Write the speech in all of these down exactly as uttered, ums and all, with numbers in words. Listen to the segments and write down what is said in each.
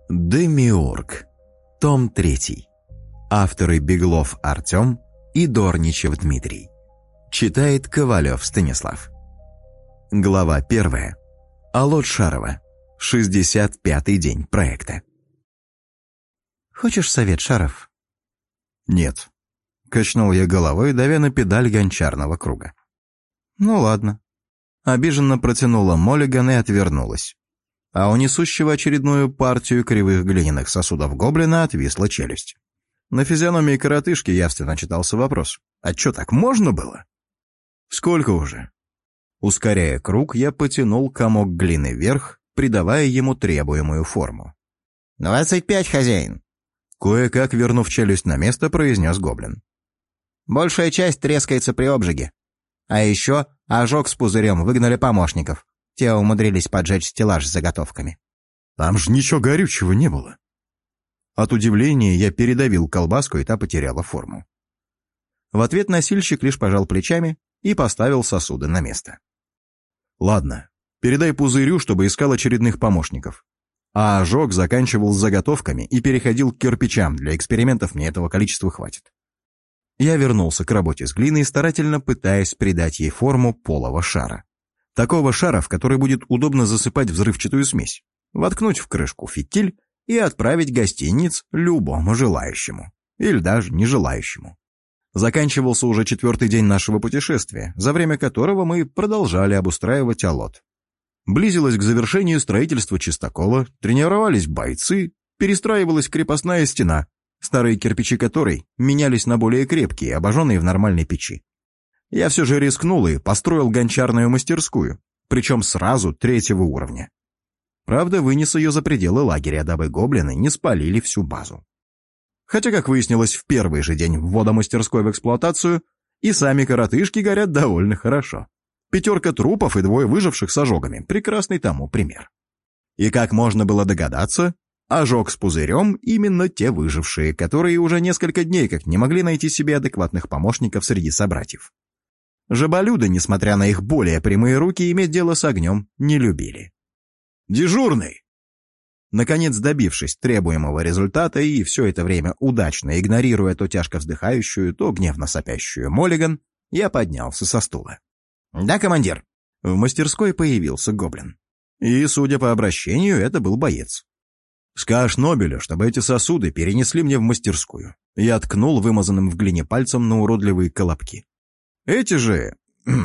Демиург. Том третий. Авторы Беглов Артем и Дорничев Дмитрий. Читает Ковалев Станислав. Глава первая. Алот Шарова. шестьдесят пятый день проекта. «Хочешь совет, Шаров?» «Нет», — качнул я головой, давя на педаль гончарного круга. «Ну ладно». Обиженно протянула Моллиган и отвернулась. А у несущего очередную партию кривых глиняных сосудов гоблина отвисла челюсть. На физиономии коротышки явственно читался вопрос: «А чё, так можно было?» «Сколько уже?» Ускоряя круг, я потянул комок глины вверх, придавая ему требуемую форму. «Двадцать пять, хозяин!» Кое-как, вернув челюсть на место, произнес гоблин. «Большая часть трескается при обжиге. А еще ожог с пузырем выгнали помощников. Те умудрились поджечь стеллаж с заготовками». «Там же ничего горючего не было». От удивления я передавил колбаску, и та потеряла форму. В ответ носильщик лишь пожал плечами и поставил сосуды на место. «Ладно, передай пузырю, чтобы искал очередных помощников». А ожог заканчивал с заготовками и переходил к кирпичам. Для экспериментов мне этого количества хватит. Я вернулся к работе с глиной, старательно пытаясь придать ей форму полого шара. Такого шара, в который будет удобно засыпать взрывчатую смесь, воткнуть в крышку фитиль и отправить гостиниц любому желающему. Или даже не желающему. Заканчивался уже четвертый день нашего путешествия, за время которого мы продолжали обустраивать Алот. Близилось к завершению строительство чистокола, тренировались бойцы, перестраивалась крепостная стена, старые кирпичи которой менялись на более крепкие, обожженные в нормальной печи. Я все же рискнул и построил гончарную мастерскую, причем сразу третьего уровня. Правда, вынес ее за пределы лагеря, дабы гоблины не спалили всю базу. Хотя, как выяснилось, в первый же день ввода мастерской в эксплуатацию и сами коротышки горят довольно хорошо. Пятерка трупов и двое выживших с ожогами – прекрасный тому пример. И как можно было догадаться, ожог с пузырем – именно те выжившие, которые уже несколько дней как не могли найти себе адекватных помощников среди собратьев. Жаболюды, несмотря на их более прямые руки, иметь дело с огнем не любили. «Дежурный!» Наконец, добившись требуемого результата и все это время удачно игнорируя то тяжко вздыхающую, то гневно сопящую Моллиган, я поднялся со стула. «Да, командир». В мастерской появился гоблин. И, судя по обращению, это был боец. «Скажешь Нобелю, чтобы эти сосуды перенесли мне в мастерскую». Я ткнул вымазанным в глине пальцем на уродливые колобки. «Эти же...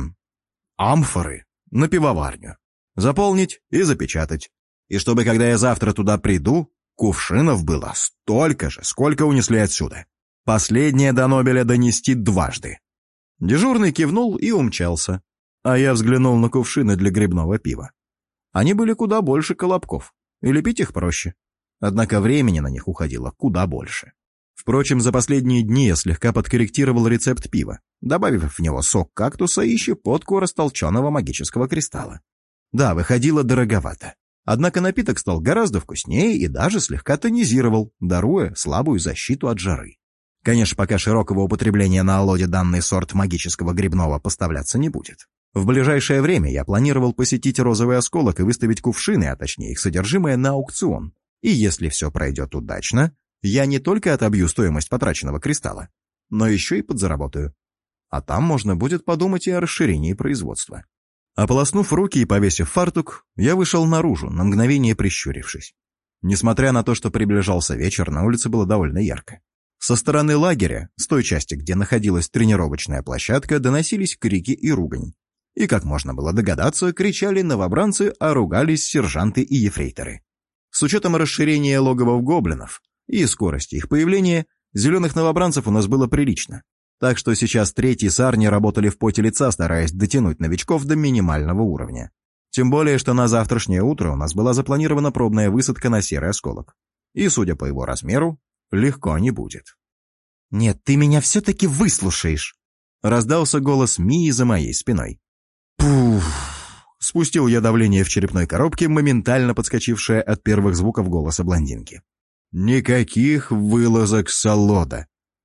амфоры на пивоварню. Заполнить и запечатать. И чтобы, когда я завтра туда приду, кувшинов было столько же, сколько унесли отсюда. Последнее до Нобеля донести дважды». Дежурный кивнул и умчался. А я взглянул на кувшины для грибного пива. Они были куда больше колобков, и лепить их проще. Однако времени на них уходило куда больше. Впрочем, за последние дни я слегка подкорректировал рецепт пива, добавив в него сок кактуса и щепотку растолченного магического кристалла. Да, выходило дороговато. Однако напиток стал гораздо вкуснее и даже слегка тонизировал, даруя слабую защиту от жары. Конечно, пока широкого употребления на Алоде данный сорт магического грибного поставляться не будет. В ближайшее время я планировал посетить Розовый осколок и выставить кувшины, а точнее их содержимое, на аукцион. И если все пройдет удачно, я не только отобью стоимость потраченного кристалла, но еще и подзаработаю. А там можно будет подумать и о расширении производства. Ополоснув руки и повесив фартук, я вышел наружу, на мгновение прищурившись. Несмотря на то, что приближался вечер, на улице было довольно ярко. Со стороны лагеря, с той части, где находилась тренировочная площадка, доносились крики и ругань. И, как можно было догадаться, кричали новобранцы, а ругались сержанты и ефрейторы. С учетом расширения логовов гоблинов и скорости их появления, зеленых новобранцев у нас было прилично. Так что сейчас третьи сарни работали в поте лица, стараясь дотянуть новичков до минимального уровня. Тем более, что на завтрашнее утро у нас была запланирована пробная высадка на Серый осколок. И, судя по его размеру, легко не будет. «Нет, ты меня все-таки выслушаешь!» Раздался голос Мии за моей спиной. Пуф! Спустил я давление в черепной коробке, моментально подскочившее от первых звуков голоса блондинки. «Никаких вылазок с Алода.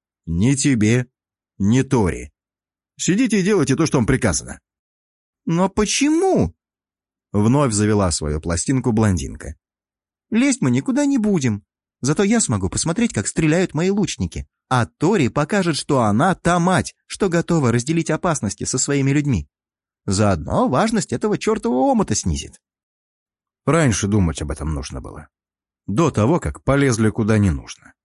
Ни тебе, ни Тори. Сидите и делайте то, что вам приказано». «Но почему?» Вновь завела свою пластинку блондинка. Лезть мы никуда не будем. Зато я смогу посмотреть, как стреляют мои лучники. А Тори покажет, что она та мать, что готова разделить опасности со своими людьми. Заодно важность этого чертового омута снизит. Раньше думать об этом нужно было. До того, как полезли куда не нужно.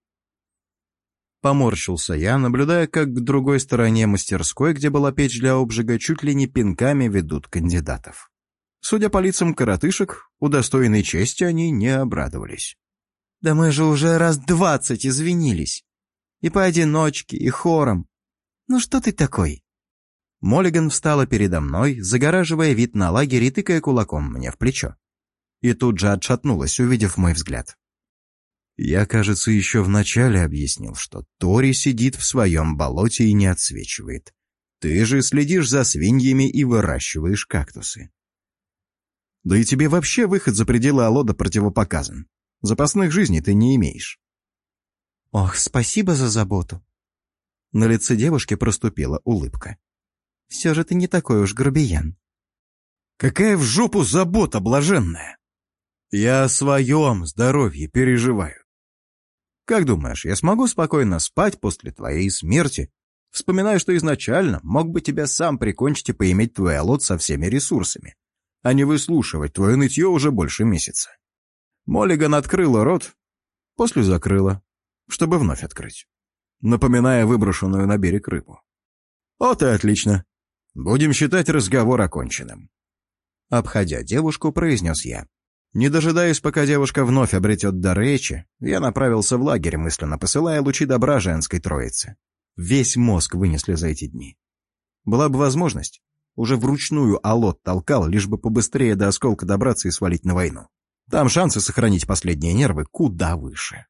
Поморщился я, наблюдая, как к другой стороне мастерской, где была печь для обжига, чуть ли не пинками ведут кандидатов. Судя по лицам коротышек, удостоенной чести они не обрадовались. «Да мы же уже раз двадцать извинились. И поодиночке, и хором. Ну что ты такой?» Моллиган встала передо мной, загораживая вид на лагерь и тыкая кулаком мне в плечо. И тут же отшатнулась, увидев мой взгляд. Я, кажется, еще вначале объяснил, что Тори сидит в своем болоте и не отсвечивает. Ты же следишь за свиньями и выращиваешь кактусы. Да и тебе вообще выход за пределы Алода противопоказан. Запасных жизней ты не имеешь. Ох, спасибо за заботу. На лице девушки проступила улыбка. Все же ты не такой уж грубиян. Какая в жопу забота блаженная! Я о своем здоровье переживаю. Как думаешь, я смогу спокойно спать после твоей смерти, вспоминая, что изначально мог бы тебя сам прикончить и поиметь твой Алод со всеми ресурсами, а не выслушивать твое нытье уже больше месяца? Моллиган открыла рот, после закрыла, чтобы вновь открыть, напоминая выброшенную на берег рыбу. Вот и отлично. Будем считать разговор оконченным. Обходя девушку, произнес я. Не дожидаясь, пока девушка вновь обретет дар речи, я направился в лагерь, мысленно посылая лучи добра женской троице. Весь мозг вынесли за эти дни. Была бы возможность, уже вручную Алод толкал, лишь бы побыстрее до осколка добраться и свалить на войну. Там шансы сохранить последние нервы куда выше.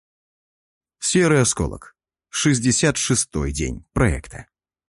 Серый осколок. шестьдесят шестой день проекта.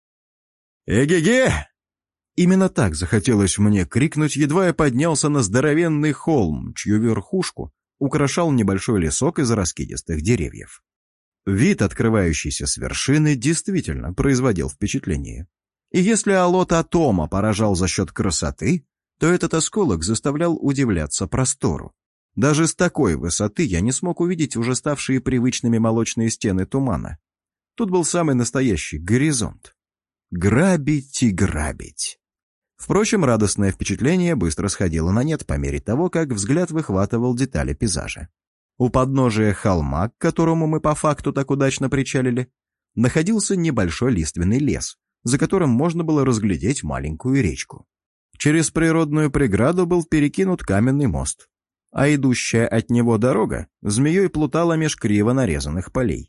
«Эге-ге!» Именно так захотелось мне крикнуть, едва я поднялся на здоровенный холм, чью верхушку украшал небольшой лесок из раскидистых деревьев. Вид, открывающийся с вершины, действительно производил впечатление. И если Алод Атома поражал за счет красоты, то этот осколок заставлял удивляться простору. Даже с такой высоты я не смог увидеть уже ставшие привычными молочные стены тумана. Тут был самый настоящий горизонт. Грабить и грабить. Впрочем, радостное впечатление быстро сходило на нет по мере того, как взгляд выхватывал детали пейзажа. У подножия холма, к которому мы по факту так удачно причалили, находился небольшой лиственный лес, за которым можно было разглядеть маленькую речку. Через природную преграду был перекинут каменный мост, а идущая от него дорога змеей плутала меж криво нарезанных полей.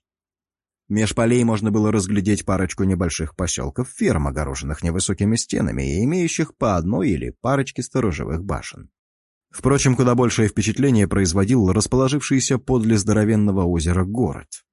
Меж полей можно было разглядеть парочку небольших поселков-ферм, огороженных невысокими стенами и имеющих по одной или парочке сторожевых башен. Впрочем, куда большее впечатление производил расположившийся подле здоровенного озера город.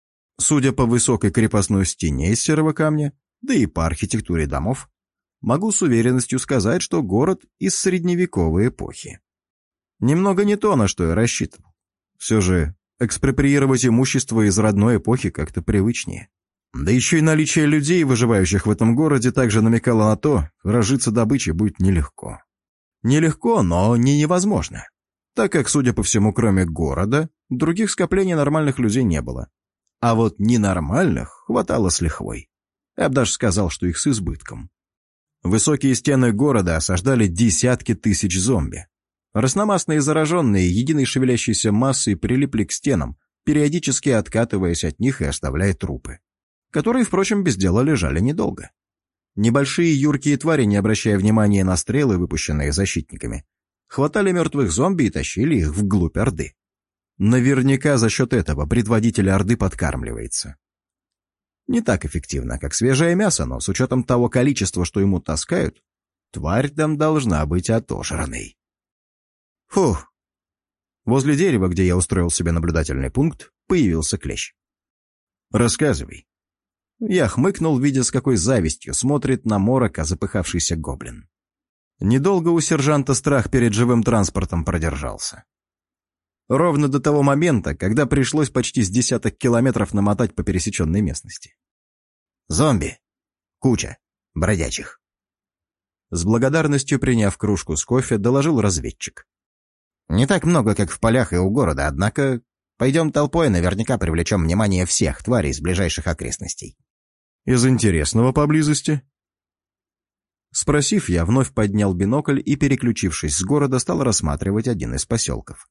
Судя по высокой крепостной стене из серого камня, да и по архитектуре домов, могу с уверенностью сказать, что город из средневековой эпохи. Немного не то, на что я рассчитывал. Все же экспроприировать имущество из родной эпохи как-то привычнее. Да еще и наличие людей, выживающих в этом городе, также намекало на то, разжиться добычей будет нелегко. Нелегко, но не невозможно, так как, судя по всему, кроме города, других скоплений нормальных людей не было. А вот ненормальных хватало с лихвой. Я бы даже сказал, что их с избытком. Высокие стены города осаждали десятки тысяч зомби. Разномастные зараженные единой шевелящейся массой прилипли к стенам, периодически откатываясь от них и оставляя трупы, которые, впрочем, без дела лежали недолго. Небольшие юркие твари, не обращая внимания на стрелы, выпущенные защитниками, хватали мертвых зомби и тащили их вглубь Орды. Наверняка за счет этого предводитель Орды подкармливается. Не так эффективно, как свежее мясо, но с учетом того количества, что ему таскают, тварь там должна быть отожранной. Фух. Возле дерева, где я устроил себе наблюдательный пункт, появился клещ. «Рассказывай». Я хмыкнул, видя, с какой завистью смотрит на морока запыхавшийся гоблин. Недолго у сержанта страх перед живым транспортом продержался. Ровно до того момента, когда пришлось почти с десяток километров намотать по пересеченной местности. «Зомби. Куча. Бродячих». С благодарностью приняв кружку с кофе, доложил разведчик. Не так много, как в полях и у города, однако пойдем толпой, наверняка привлечем внимание всех тварей из ближайших окрестностей. Из интересного поблизости? Спросив, я вновь поднял бинокль и, переключившись с города, стал рассматривать один из поселков.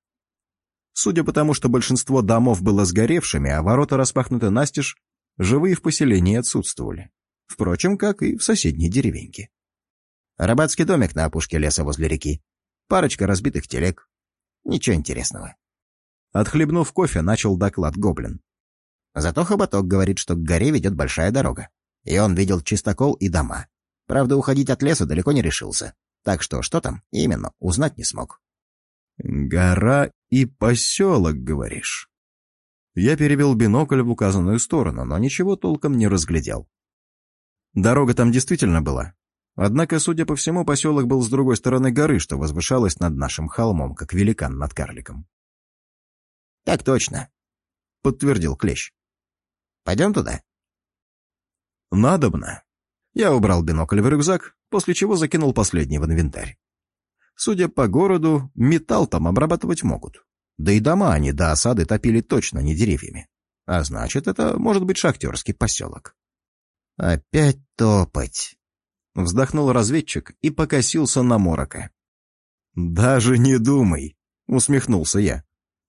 Судя по тому, что большинство домов было сгоревшими, а ворота распахнуты настежь, живые в поселении отсутствовали. Впрочем, как и в соседней деревеньке. Рыбацкий домик на опушке леса возле реки. Парочка разбитых телег. Ничего интересного. Отхлебнув кофе, начал доклад гоблин. Зато Хоботок говорит, что к горе ведет большая дорога. И он видел чистокол и дома. Правда, уходить от леса далеко не решился. Так что что там именно, узнать не смог. «Гора и поселок, говоришь?» Я перевел бинокль в указанную сторону, но ничего толком не разглядел. Дорога там действительно была. Однако, судя по всему, поселок был с другой стороны горы, что возвышалось над нашим холмом, как великан над карликом. «Так точно», — подтвердил Клещ. «Пойдем туда?» «Надобно». Я убрал бинокль в рюкзак, после чего закинул последний в инвентарь. Судя по городу, металл там обрабатывать могут. Да и дома они до осады топили точно не деревьями. А значит, это может быть шахтерский поселок. «Опять топать!» — вздохнул разведчик и покосился на Морока. «Даже не думай!» — усмехнулся я.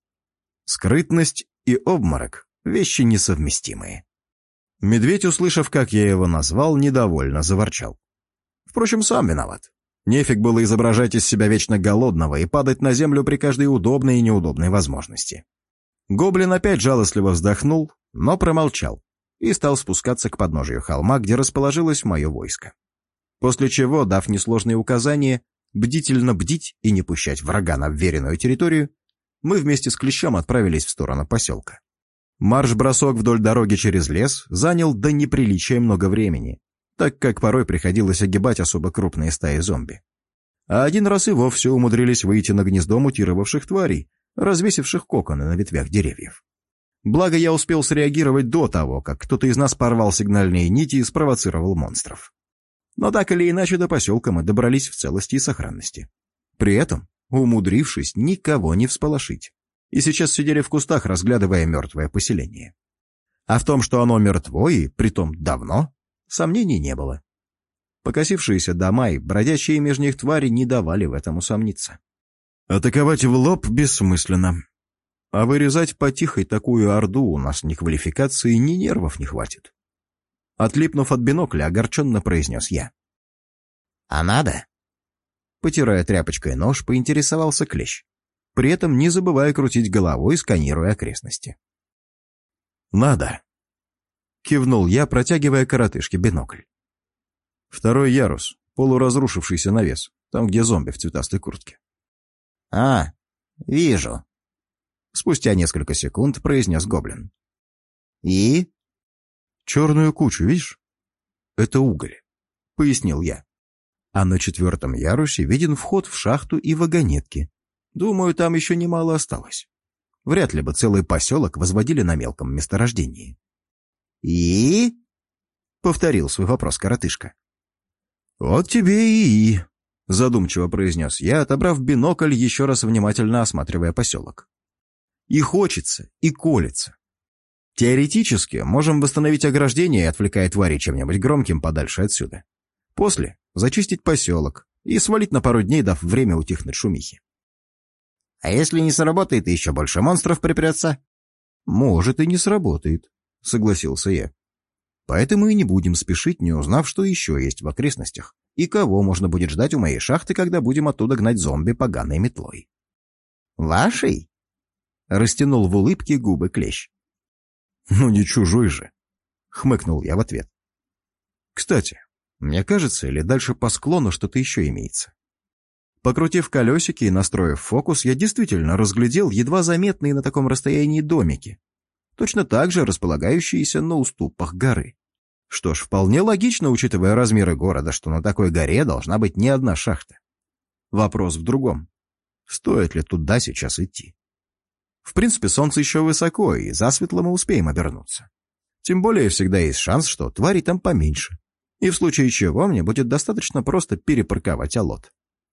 Скрытность и обморок — вещи несовместимые. Медведь, услышав, как я его назвал, недовольно заворчал. Впрочем, сам виноват. Нефиг было изображать из себя вечно голодного и падать на землю при каждой удобной и неудобной возможности. Гоблин опять жалостливо вздохнул, но промолчал и стал спускаться к подножию холма, где расположилось мое войско. После чего, дав несложные указания, бдительно бдить и не пущать врага на вверенную территорию, мы вместе с Клещом отправились в сторону поселка. Марш-бросок вдоль дороги через лес занял до неприличия много времени, так как порой приходилось огибать особо крупные стаи зомби. А один раз и вовсе умудрились выйти на гнездо мутировавших тварей, развесивших коконы на ветвях деревьев. Благо я успел среагировать до того, как кто-то из нас порвал сигнальные нити и спровоцировал монстров. Но так или иначе до поселка мы добрались в целости и сохранности. При этом умудрившись никого не всполошить. И сейчас сидели в кустах, разглядывая мертвое поселение. А в том, что оно мертво и притом давно, сомнений не было. Покосившиеся дома и бродячие меж них твари не давали в этом усомниться. Атаковать в лоб бессмысленно. А вырезать потихой такую орду у нас ни квалификации, ни нервов не хватит. Отлипнув от бинокля, огорченно произнес я. «А надо?» Потирая тряпочкой нож, поинтересовался Клещ, при этом не забывая крутить головой, сканируя окрестности. «Надо», — кивнул я, протягивая коротышке бинокль. «Второй ярус, полуразрушившийся навес, там, где зомби в цветастой куртке». «А, вижу», — спустя несколько секунд произнес гоблин. «И?» «Черную кучу, видишь? Это уголь», — пояснил я. «А на четвертом ярусе виден вход в шахту и вагонетки. Думаю, там еще немало осталось. Вряд ли бы целый поселок возводили на мелком месторождении». «И?» — повторил свой вопрос коротышка. «Вот тебе и «и», — задумчиво произнес я, отобрав бинокль, еще раз внимательно осматривая поселок. «И хочется, и колется. Теоретически можем восстановить ограждение, отвлекая твари чем-нибудь громким подальше отсюда. После зачистить поселок и свалить на пару дней, дав время утихнуть шумихе». «А если не сработает, и еще больше монстров припрется?» «Может, и не сработает», — согласился я. «Поэтому и не будем спешить, не узнав, что еще есть в окрестностях, и кого можно будет ждать у моей шахты, когда будем оттуда гнать зомби поганой метлой». «Вашей?» — растянул в улыбке губы Клещ. «Ну не чужой же», — хмыкнул я в ответ. «Кстати, мне кажется, или дальше по склону что-то еще имеется». Покрутив колесики и настроив фокус, я действительно разглядел едва заметные на таком расстоянии домики, точно так же располагающиеся на уступах горы. Что ж, вполне логично, учитывая размеры города, что на такой горе должна быть не одна шахта. Вопрос в другом. Стоит ли туда сейчас идти? В принципе, солнце еще высоко, и засветло мы успеем обернуться. Тем более всегда есть шанс, что тварей там поменьше, и в случае чего мне будет достаточно просто перепарковать алот.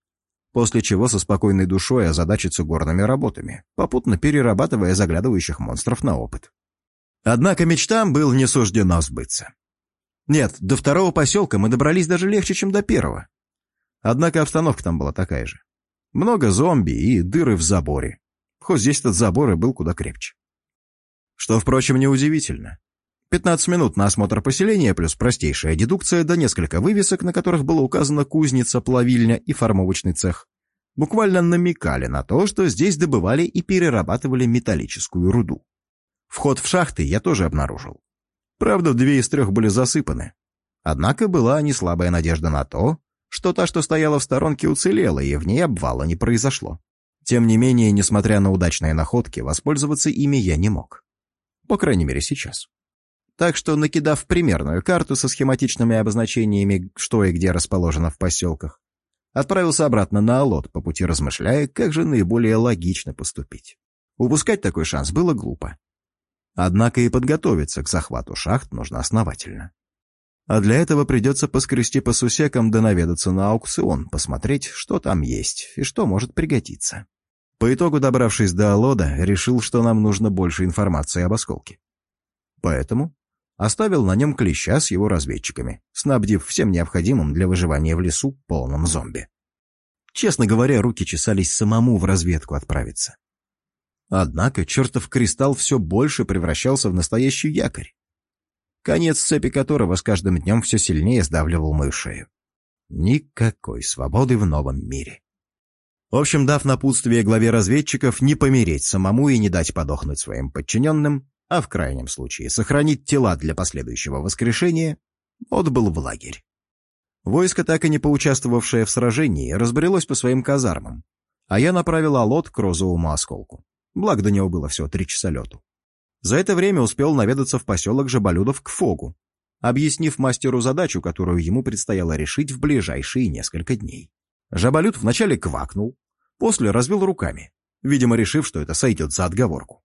после чего со спокойной душой озадачиться горными работами, попутно перерабатывая заглядывающих монстров на опыт. Однако мечтам было не суждено сбыться. Нет, до второго поселка мы добрались даже легче, чем до первого. Однако обстановка там была такая же. Много зомби и дыры в заборе. Хоть здесь этот забор и был куда крепче. Что, впрочем, неудивительно. пятнадцать минут на осмотр поселения плюс простейшая дедукция да несколько вывесок, на которых было указано кузница, плавильня и формовочный цех, буквально намекали на то, что здесь добывали и перерабатывали металлическую руду. Вход в шахты я тоже обнаружил. Правда, две из трех были засыпаны. Однако была неслабая надежда на то, что та, что стояла в сторонке, уцелела, и в ней обвала не произошло. Тем не менее, несмотря на удачные находки, воспользоваться ими я не мог. По крайней мере, сейчас. Так что, накидав примерную карту со схематичными обозначениями, что и где расположено в поселках, отправился обратно на Алот, по пути размышляя, как же наиболее логично поступить. Упускать такой шанс было глупо. Однако и подготовиться к захвату шахт нужно основательно. А для этого придется поскрести по сусекам да наведаться на аукцион, посмотреть, что там есть и что может пригодиться. По итогу, добравшись до Алода, решил, что нам нужно больше информации об осколке. Поэтому оставил на нем клеща с его разведчиками, снабдив всем необходимым для выживания в лесу полным зомби. Честно говоря, руки чесались самому в разведку отправиться. Однако чертов кристалл все больше превращался в настоящий якорь, конец цепи которого с каждым днем все сильнее сдавливал мою шею. Никакой свободы в новом мире. В общем, дав напутствие главе разведчиков не помереть самому и не дать подохнуть своим подчиненным, а в крайнем случае сохранить тела для последующего воскрешения, отбыл в лагерь. Войско, так и не поучаствовавшее в сражении, разбрелось по своим казармам, а я направил Алот к розовому осколку. Благо, до него было всего три часа лету. За это время успел наведаться в поселок Жаболюдов к Фогу, объяснив мастеру задачу, которую ему предстояло решить в ближайшие несколько дней. Жаболют вначале квакнул, после развел руками, видимо, решив, что это сойдет за отговорку.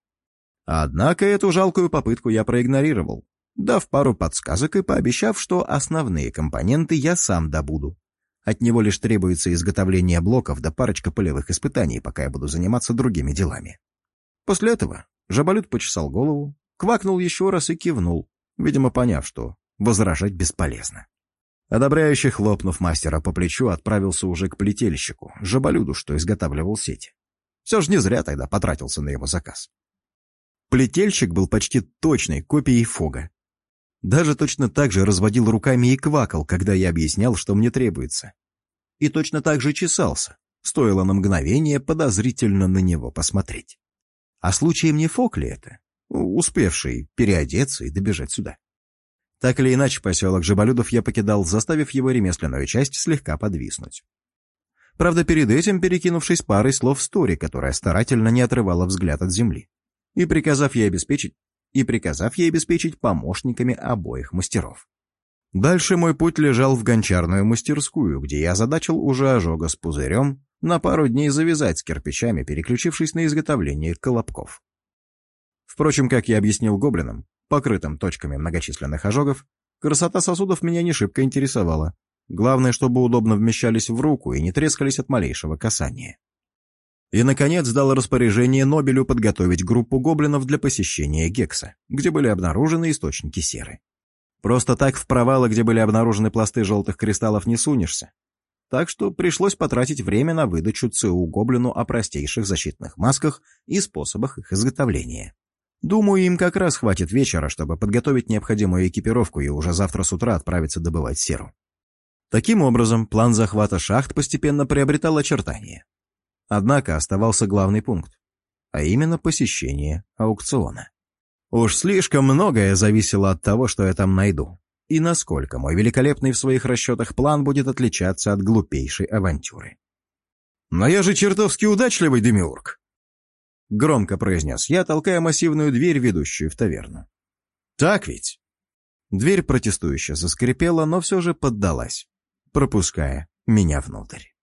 Однако эту жалкую попытку я проигнорировал, дав пару подсказок и пообещав, что основные компоненты я сам добуду. От него лишь требуется изготовление блоков да парочка полевых испытаний, пока я буду заниматься другими делами. После этого Жаболют почесал голову, квакнул еще раз и кивнул, видимо, поняв, что возражать бесполезно. Одобряюще хлопнув мастера по плечу, отправился уже к плетельщику, Жаболюду, что изготавливал сети. Все же не зря тогда потратился на его заказ. Плетельщик был почти точной копией Фога. Даже точно так же разводил руками и квакал, когда я объяснял, что мне требуется. И точно так же чесался, стоило на мгновение подозрительно на него посмотреть. А случаем не Фог ли это, успевший переодеться и добежать сюда? Так или иначе, поселок Жаболюдов я покидал, заставив его ремесленную часть слегка подвиснуть. Правда, перед этим перекинувшись парой слов с Тори, которая старательно не отрывала взгляд от земли, и приказав ей обеспечить, и приказав ей обеспечить помощниками обоих мастеров. Дальше мой путь лежал в гончарную мастерскую, где я озадачил уже ожога с пузырем на пару дней завязать с кирпичами, переключившись на изготовление колобков. Впрочем, как я объяснил гоблинам, покрытым точками многочисленных ожогов, красота сосудов меня не шибко интересовала. Главное, чтобы удобно вмещались в руку и не трескались от малейшего касания. И, наконец, дал распоряжение Нобелю подготовить группу гоблинов для посещения Гекса, где были обнаружены источники серы. Просто так в провалы, где были обнаружены пласты желтых кристаллов, не сунешься. Так что пришлось потратить время на выдачу ЦУ гоблину о простейших защитных масках и способах их изготовления. Думаю, им как раз хватит вечера, чтобы подготовить необходимую экипировку и уже завтра с утра отправиться добывать серу. Таким образом, план захвата шахт постепенно приобретал очертания. Однако оставался главный пункт, а именно посещение аукциона. Уж слишком многое зависело от того, что я там найду, и насколько мой великолепный в своих расчетах план будет отличаться от глупейшей авантюры. «Но я же чертовски удачливый демиург!» — громко произнес я, толкая массивную дверь, ведущую в таверну. «Так ведь?» Дверь протестующе заскрипела, но все же поддалась, пропуская меня внутрь.